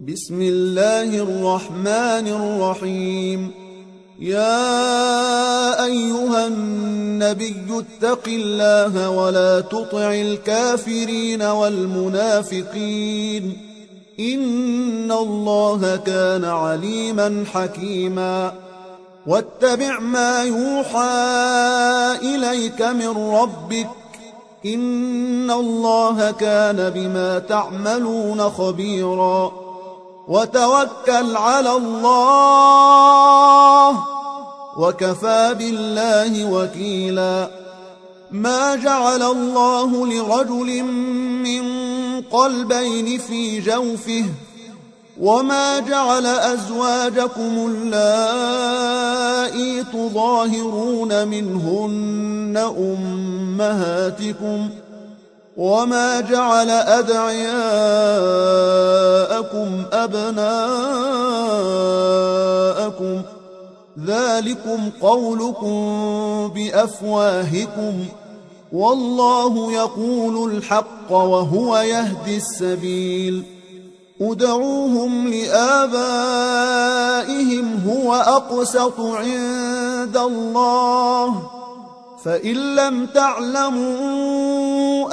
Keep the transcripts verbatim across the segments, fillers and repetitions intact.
بسم الله الرحمن الرحيم. يا أيها النبي اتق الله ولا تطع الكافرين والمنافقين إن الله كان عليما حكيما. واتبع ما يوحى إليك من ربك إن الله كان بما تعملون خبيرا. وتوكل على الله وكفى بالله وكيلا. ما جعل الله لرجل من قلبين في جوفه وما جعل أزواجكم اللائي تظاهرون منهن أمهاتكم وما جعل أدعياءكم أبناءكم ذلكم قولكم بأفواهكم والله يقول الحق وهو يهدي السبيل. ادعوهم لآبائهم هو أقسط عند الله فإن لم تعلموا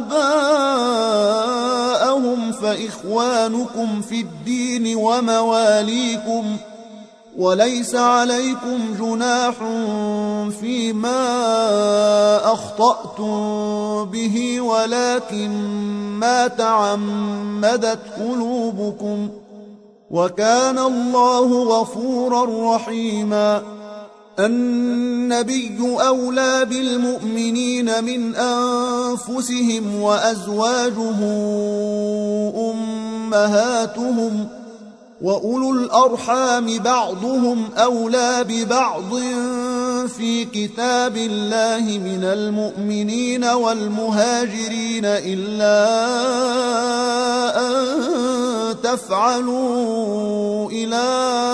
آباءهم فإخوانكم في الدين ومواليكم وليس عليكم جناح فيما أخطأتم به ولكن ما تعمدت قلوبكم وكان الله غفورا رحيما. النبي أولى بالمؤمنين من أنفسهم وأزواجه أمهاتهم وأولو الأرحام بعضهم أولى ببعض في كتاب الله من المؤمنين والمهاجرين إلا أن تفعلوا إلى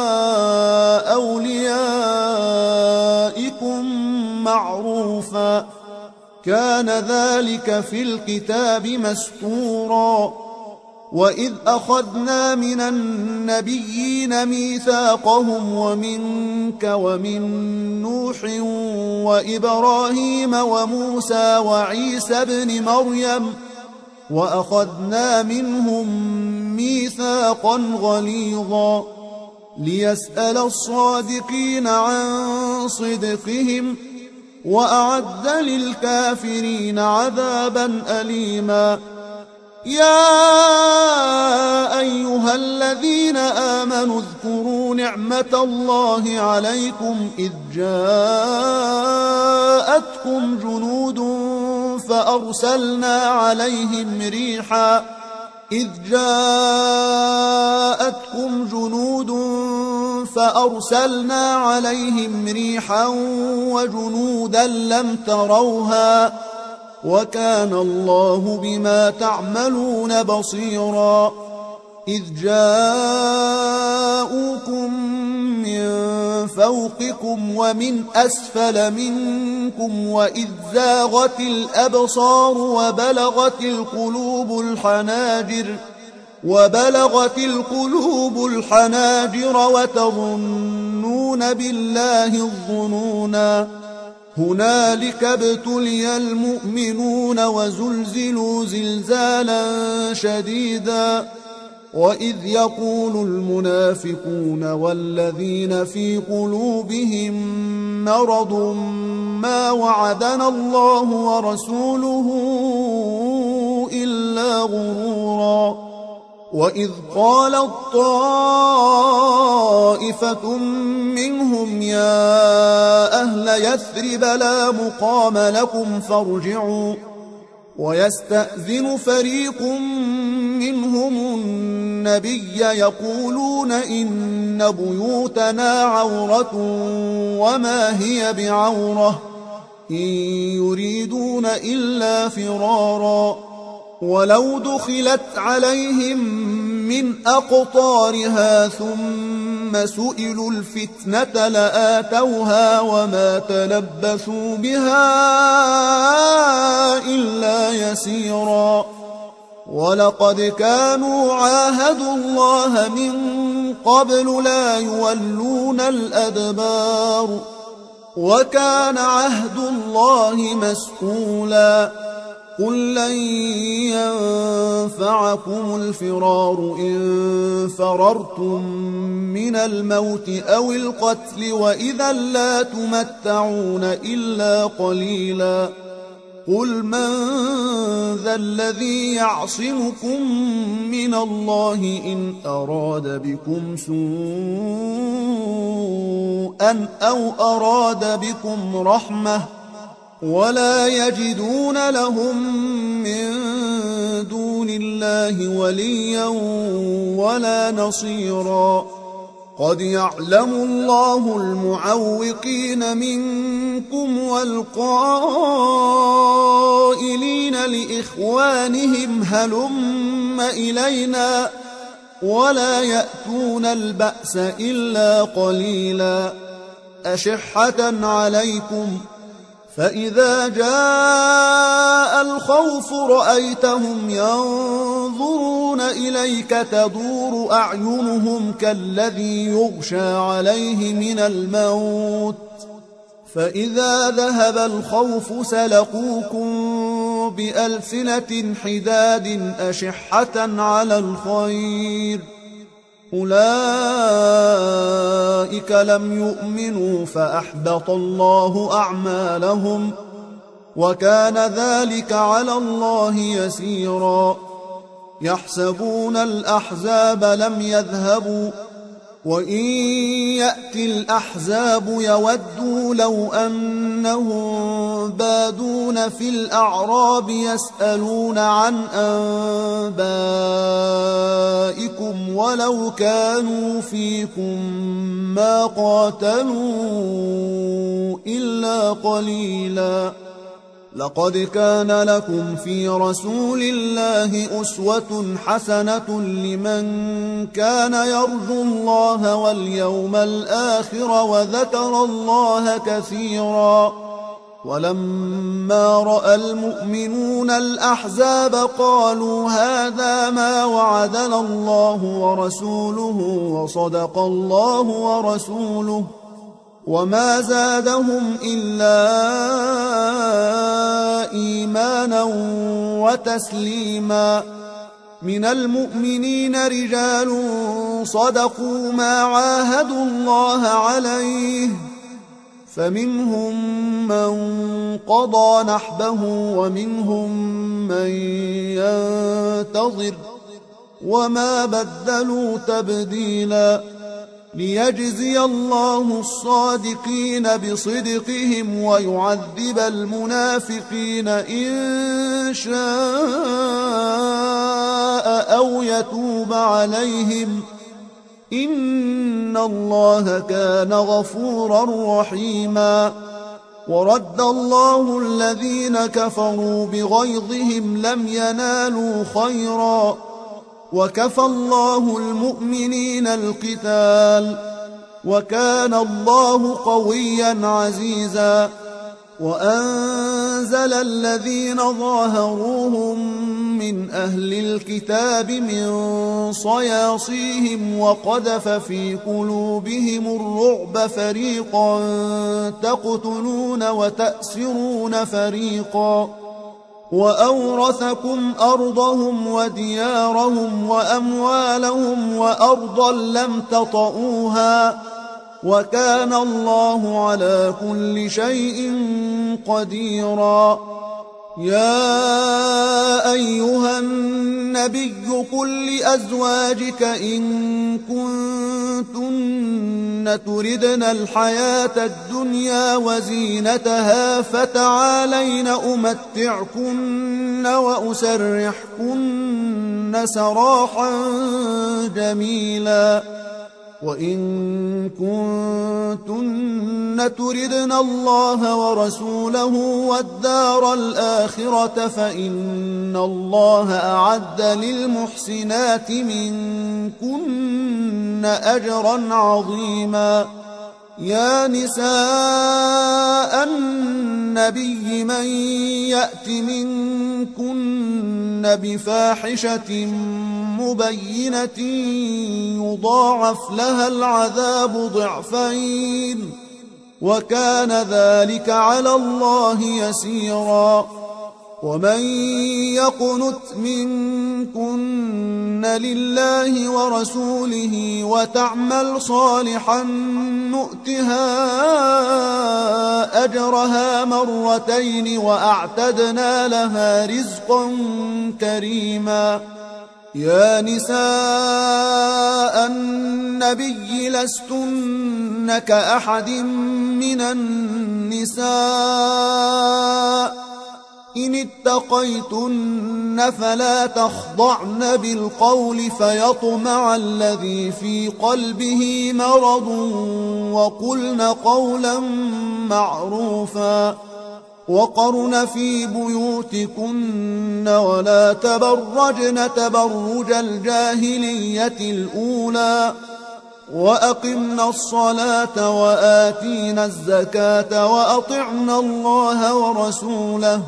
أوليائكم معروفا كان ذلك في الكتاب مسطورا. وإذ أخذنا من النبيين ميثاقهم ومنك ومن نوح وإبراهيم وموسى وعيسى ابن مريم وأخذنا منهم ميثاقا غليظا ليسأل الصادقين عن صدقهم وأعد للكافرين عذابا أليما. يا أيها الذين آمنوا اذكروا نعمة الله عليكم إذ جاءتكم جنود فأرسلنا عليهم ريحا إذ جاءتكم جنود فأرسلنا عليهم ريحا وجنودا لم تروها وكان الله بما تعملون بصيرا. إذ جاءوكم من فوقكم ومن أسفل منكم وإذ زاغت الأبصار وبلغت القلوب الحناجر وبلغت القلوب الحناجر وتظنون بالله الظنونا هنالك ابتلي المؤمنون وزلزلوا زلزالا شديدا. وإذ يقول المنافقون والذين في قلوبهم مرض ما وعدنا الله ورسوله إلا غرورا. وإذ قالت طائفة منهم يا أهل يثرب لا مقام لكم فارجعوا ويستأذن فريق منهم النبي يقولون إن بيوتنا عورة وما هي بعورة إن يريدون إلا فرارا ولو دخلت عليهم من أقطارها ثم سئلوا الفتنة لآتوها وما تلبثوا بها إلا يسيرا. ولقد كانوا عاهدوا الله من قبل لا يولون الأدبار وكان عهد الله مسئولا قل لن ينفعكم الفرار إن فررتم من الموت أو القتل وإذا لا تمتعون إلا قليلا قل من ذا الذي يعصمكم من الله إن أراد بكم سوءا أو أراد بكم رحمة ولا يجدون لهم من دون الله وليا ولا نصيرا قد يعلم الله المعوقين منكم والقائلين لإخوانهم هلم إلينا ولا يأتون البأس إلا قليلا أشحة عليكم فإذا جاء الخوف رأيتهم ينظرون إليك تدور أعينهم كالذي يغشى عليه من الموت فإذا ذهب الخوف سلقوكم بألسنة حداد أشحة على الخير أولئك لم يؤمنوا فأحبط الله أعمالهم وكان ذلك على الله يسيرا يحسبون الأحزاب لم يذهبوا وإن يأتي الأحزاب يودوا لو أنهم بادون في الأعراب يسألون عن أنبائكم ولو كانوا فيكم ما قاتلوا إلا قليلا لقد كان لكم في رسول الله أسوة حسنة لمن كان يرجو الله واليوم الآخر وذكر الله كثيرا ولما رأى المؤمنون الأحزاب قالوا هذا ما وعدنا الله ورسوله وصدق الله ورسوله وما زادهم إلا إيمانا وتسليما من المؤمنين رجال صدقوا ما عاهدوا الله عليه فمنهم من قضى نحبه ومنهم من ينتظر وما بدلوا تبديلا ليجزي الله الصادقين بصدقهم ويعذب المنافقين إن شاء أو يتوب عليهم إن الله كان غفورا رحيما ورد الله الذين كفروا بغيظهم لم ينالوا خيرا وكفى الله المؤمنين القتال وكان الله قويا عزيزا وأنزل الذين ظاهروهم من أهل الكتاب من صياصيهم وقذف في قلوبهم الرعب فريقا تقتلون وتأسرون فريقا وأورثكم أرضهم وديارهم وأموالهم وأرضا لم تطئوها وكان الله على كل شيء قديرا يا أيها النبي قل لأزواجك إن كنتن تردن الحياة الدنيا وزينتها فتعالين أمتعكن وأسرحكن سراحا جميلا وإن كنتن تردن الله ورسوله والدار الآخرة فإن الله أعد للمحسنات منكن أجرا عظيما يا نساء النبي من يأت منكن بفاحشة مبينة يضاعف لها العذاب ضعفين وكان ذلك على الله يسيرا. ومن يقنت منكن لله ورسوله وتعمل صالحا نؤتها أجرها مرتين وأعتدنا لها رزقا كريما. يا نساء النبي لستن كأحد من النساء إن اتقيتن فلا تخضعن بالقول فيطمع الذي في قلبه مرض وقلن قولا معروفا. وقرن في بيوتكن ولا تبرجن تبرج الجاهلية الأولى وأقمنا الصلاة وآتينا الزكاة وأطعنا الله ورسوله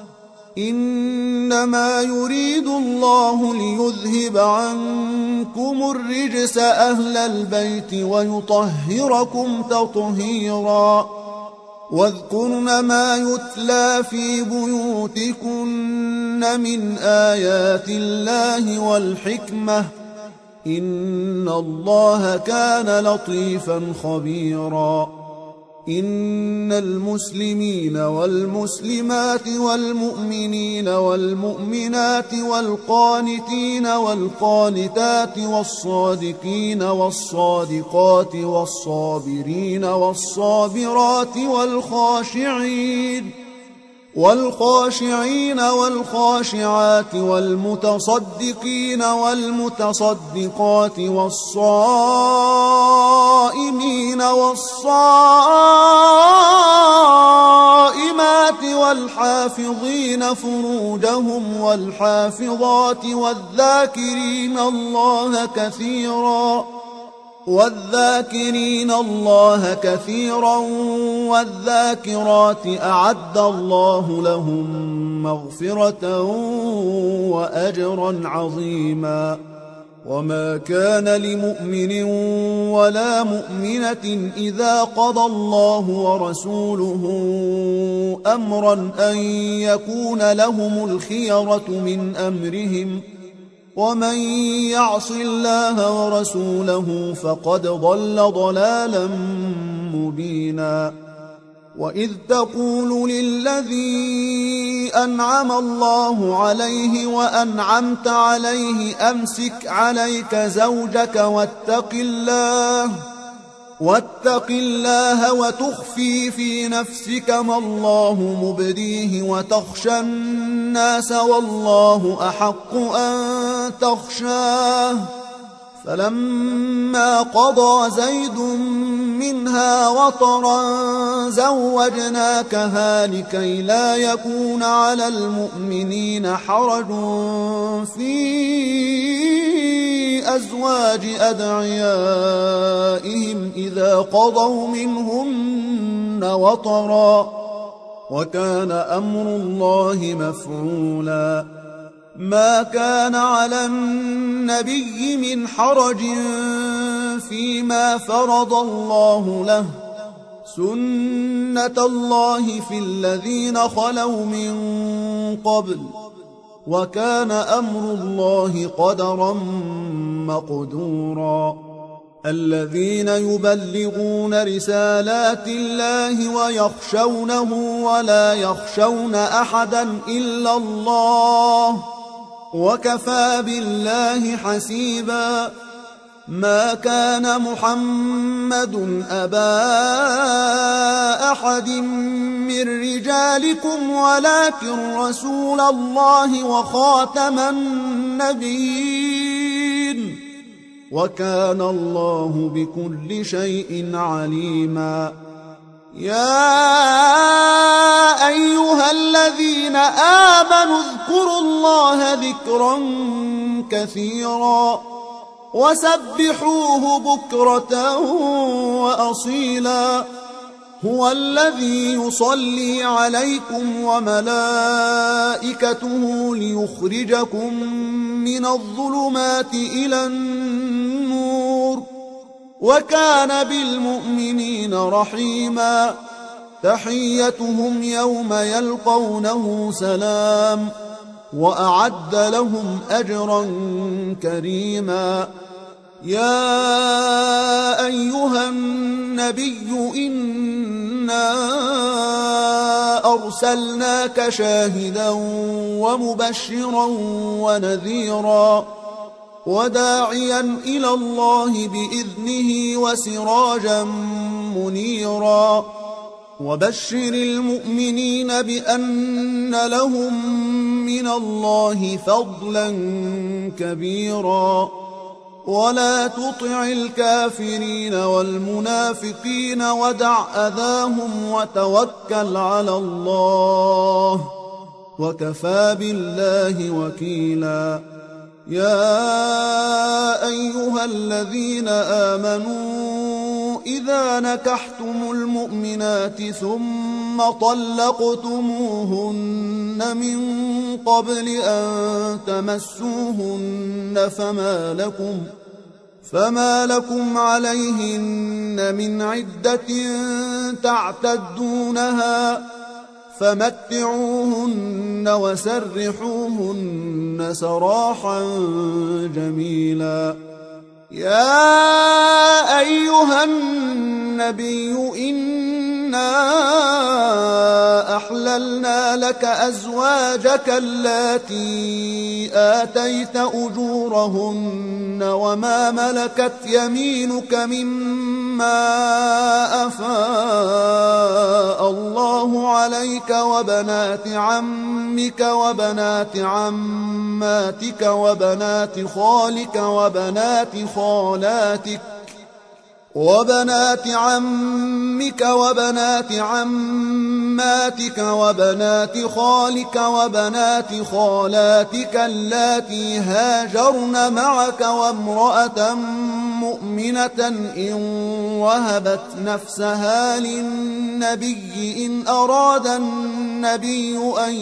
إنما يريد الله ليذهب عنكم الرجس أهل البيت ويطهركم تطهيرا. واذكرن ما يتلى في بيوتكن من آيات الله والحكمة إن الله كان لطيفا خبيرا. إن المسلمين والمسلمات والمؤمنين والمؤمنات والقانتين والقانتات والصادقين والصادقات والصابرين والصابرات والخاشعين والخاشعين والخاشعات والمتصدقين والمتصدقات والصائمين والصائمات والحافظين فروجهم والحافظات والذاكرين الله كثيرا والذاكرين الله كثيرا والذاكرات أعد الله لهم مغفرة وأجرا عظيما. وما كان لمؤمن ولا مؤمنة إذا قضى الله ورسوله أمرا أن يكون لهم الخيرة من أمرهم ومن يعص الله ورسوله فقد ضل ضلالا مبينا. وإذ تقول للذي أنعم الله عليه وأنعمت عليه أمسك عليك زوجك واتق الله واتق الله وتخفي في نفسك ما الله مبديه وتخشى الناس والله أحق أن تخشاه. فلما قضى زيد منها وطرا زوجناكها لكي لا يكون على المؤمنين حرج في أزواج أدعيائهم إذا قضوا منهن وطرا وكان أمر الله مفعولا. ما كان على النبي من حرج فيما فرض الله له سنة الله في الذين خلوا من قبل وكان أمر الله قدرا مقدورا. الذين يبلغون رسالات الله ويخشونه ولا يخشون أحدا إلا الله وكفى بالله حسيبا. ما كان محمد أبا أحد من رجالكم ولكن رسول الله وخاتم النبيين وكان الله بكل شيء عليما. يا أيها الذين آمنوا اذكروا الله ذكرا كثيرا وسبحوه بكرة وأصيلا. هو الذي يصلي عليكم وملائكته ليخرجكم من الظلمات إلى النور وكان بالمؤمنين رحيما تحيتهم يوم يلقونه سلام وأعد لهم أجرا كريما يا أيها النبي إنا أرسلناك شاهدا ومبشرا ونذيرا وداعيا إلى الله بإذنه وسراجا منيرا وبشر المؤمنين بأن لهم من الله فضلا كبيرا ولا تطع الكافرين والمنافقين ودع أذاهم وتوكل على الله وكفى بالله وكيلا يا أيها الذين آمنوا إذا نكحتم المؤمنات ثم طلقتموهن من قبل أن تمسوهن فما لكم فما لكم عليهن من عدة تعتدونها فمتعوهن وسرحوهن سراحا جميلا يا أيها النبي إنا أحللنا لك أزواجك اللاتي آتيت أجورهن وما ملكت يمينك مما أفاء الله عليك وبنات عمك وبنات عماتك وبنات خالك وبنات خالاتك وبنات عمك وبنات عماتك وبنات خالك وبنات خالاتك اللاتي هاجرن معك وامرأة مؤمنة إن وهبت نفسها للنبي إن أراد النبي أن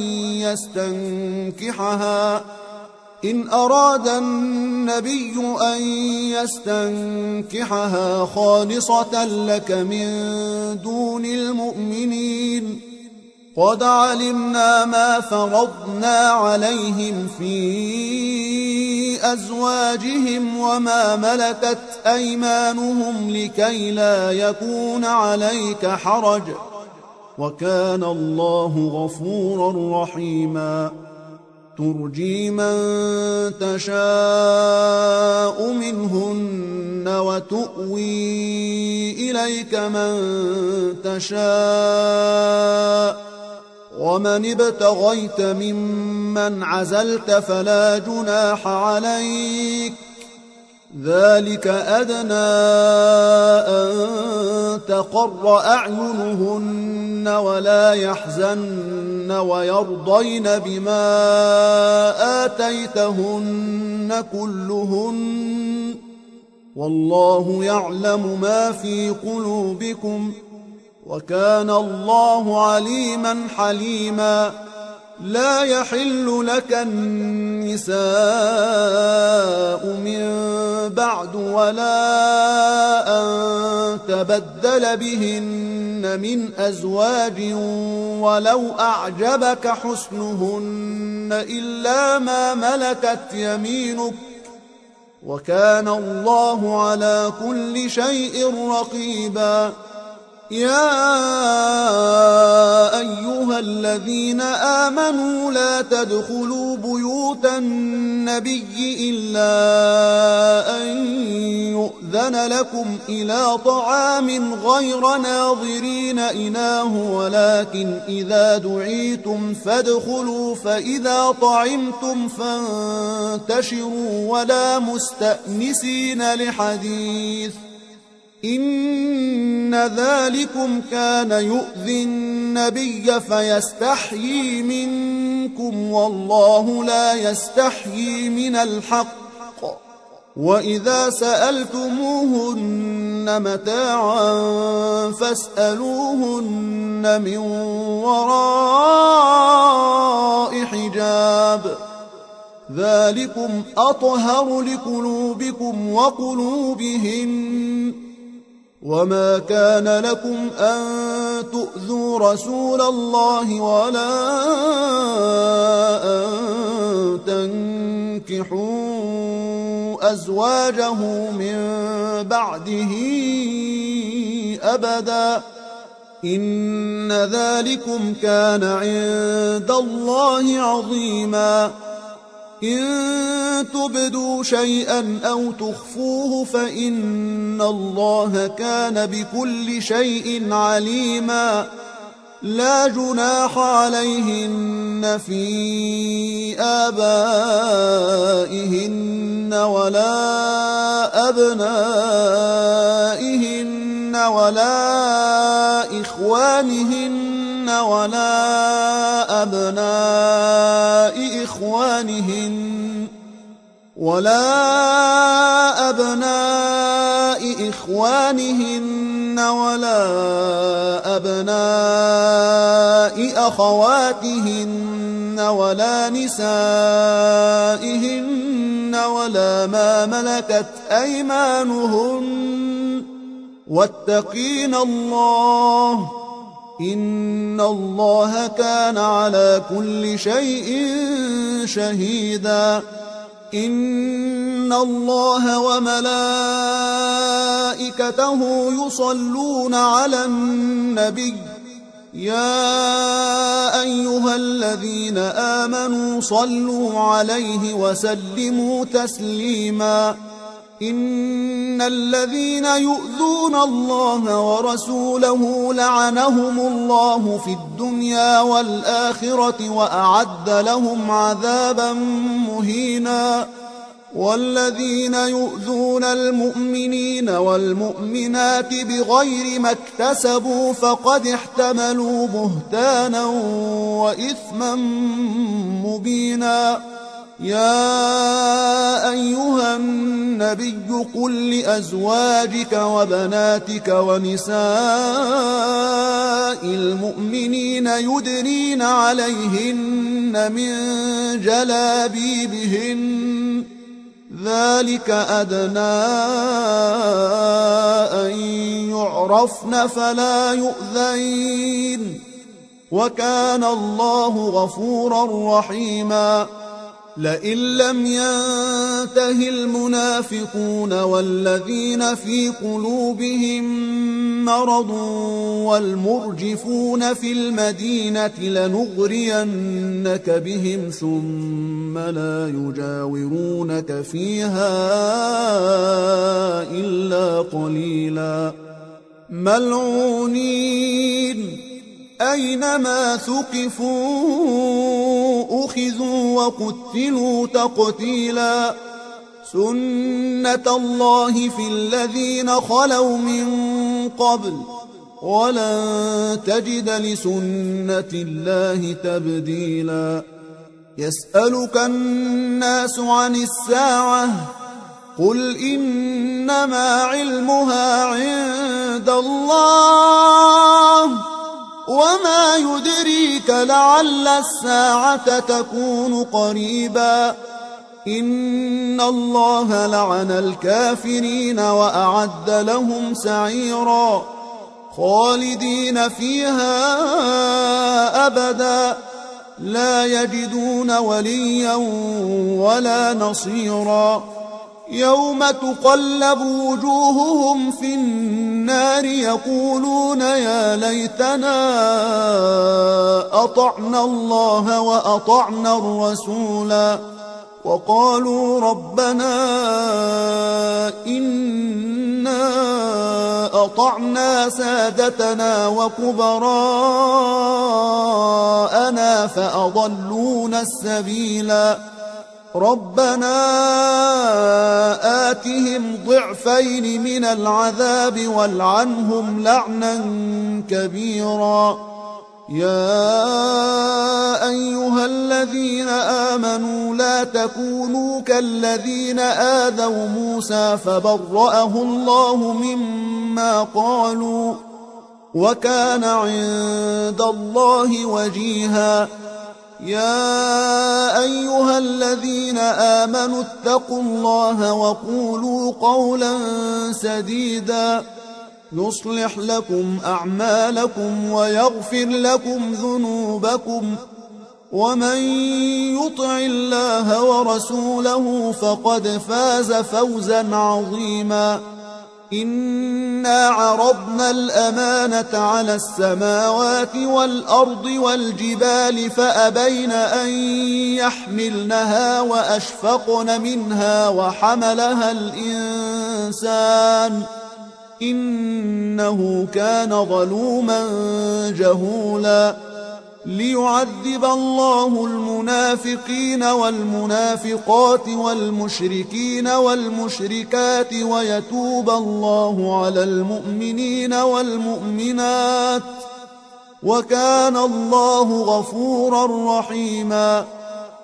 يستنكحها إن أراد النبي أن يستنكحها خالصة لك من دون المؤمنين قد علمنا ما فرضنا عليهم في أزواجهم وما ملكت أيمانهم لكي لا يكون عليك حرج وكان الله غفورا رحيما ترجي من تشاء منهن وتؤوي إليك من تشاء ومن ابتغيت ممن عزلت فلا جناح عليك ذلك أدنى أن تقر أعينهن ولا يحزن ويرضين بما آتيتهن كلهن والله يعلم ما في قلوبكم وكان الله عليما حليما لا يحل لك النساء من بعد ولا أن تبدل بهن من أزواج ولو أعجبك حسنهن إلا ما ملكت يمينك وكان الله على كل شيء رقيبا يا أيها الذين آمنوا لا تدخلوا بيوت النبي إلا أن يؤذن لكم إلى طعام غير ناظرين إناه ولكن إذا دعيتم فادخلوا فإذا طعمتم فانتشروا ولا مستأنسين لحديث إن ذلكم كان يؤذي النبي فيستحيي منكم والله لا يستحيي من الحق وإذا سألتموهن متاعا فاسألوهن من وراء حجاب ذلكم أطهر لقلوبكم وقلوبهن وما كان لكم أن تؤذوا رسول الله ولا أن تنكحوا أزواجه من بعده أبدا إن ذلكم كان عند الله عظيما إن تبدوا شيئا أو تخفوه فإن الله كان بكل شيء عليما لا جناح عليهن في آبائهن ولا أبنائهن ولا إخوانهن ولا أبناء إخوانهن ولا أبناء إخوانهن ولا أبناء أخواتهن ولا نسائهن ولا ما ملكت أيمانهن واتقين الله إن الله كان على كل شيء شهيدا إن الله وملائكته يصلون على النبي يا أيها الذين آمنوا صلوا عليه وسلموا تسليما إن الذين يؤذون الله ورسوله لعنهم الله في الدنيا والآخرة وأعد لهم عذابا مهينا والذين يؤذون المؤمنين والمؤمنات بغير ما اكتسبوا فقد احتملوا بهتانا وإثما مبينا يا أيها النبي قل لأزواجك وبناتك ونساء المؤمنين يدنين عليهن من جلابيبهن ذلك أدنى أن يعرفن فلا يؤذين وكان الله غفورا رحيما لئن لم ينته المنافقون والذين في قلوبهم مرض والمرجفون في المدينة لنغرينك بهم ثم لا يجاورونك فيها إلا قليلا ملعونين أينما ثقفوا أخذوا وقتلوا تقتيلا سنة الله في الذين خلوا من قبل ولن تجد لسنة الله تبديلا يسألك الناس عن الساعة قل إنما علمها عند الله وما يدريك لعل الساعة تكون قريبا إن الله لعن الكافرين وأعد لهم سعيرا خالدين فيها أبدا لا يجدون وليا ولا نصيرا يوم تقلب وجوههم في النار يقولون يا ليتنا أطعنا الله وأطعنا الرسولا وقالوا ربنا إنا أطعنا سادتنا وكبراءنا فأضلونا السبيلا ربنا آتهم ضعفين من العذاب والعنهم لعنا كبيرا يا أيها الذين آمنوا لا تكونوا كالذين آذوا موسى فبرأه الله مما قالوا وكان عند الله وجيها. يا أيها الذين آمنوا اتقوا الله وقولوا قولا سديدا يصلح لكم أعمالكم ويغفر لكم ذنوبكم ومن يطع الله ورسوله فقد فاز فوزا عظيما. إنا عرضنا الأمانة على السماوات والأرض والجبال فأبين أن يحملنها وأشفقن منها وحملها الإنسان إنه كان ظلوما جهولا. ليعذب الله المنافقين والمنافقات والمشركين والمشركات ويتوب الله على المؤمنين والمؤمنات وكان الله غفورا رحيما.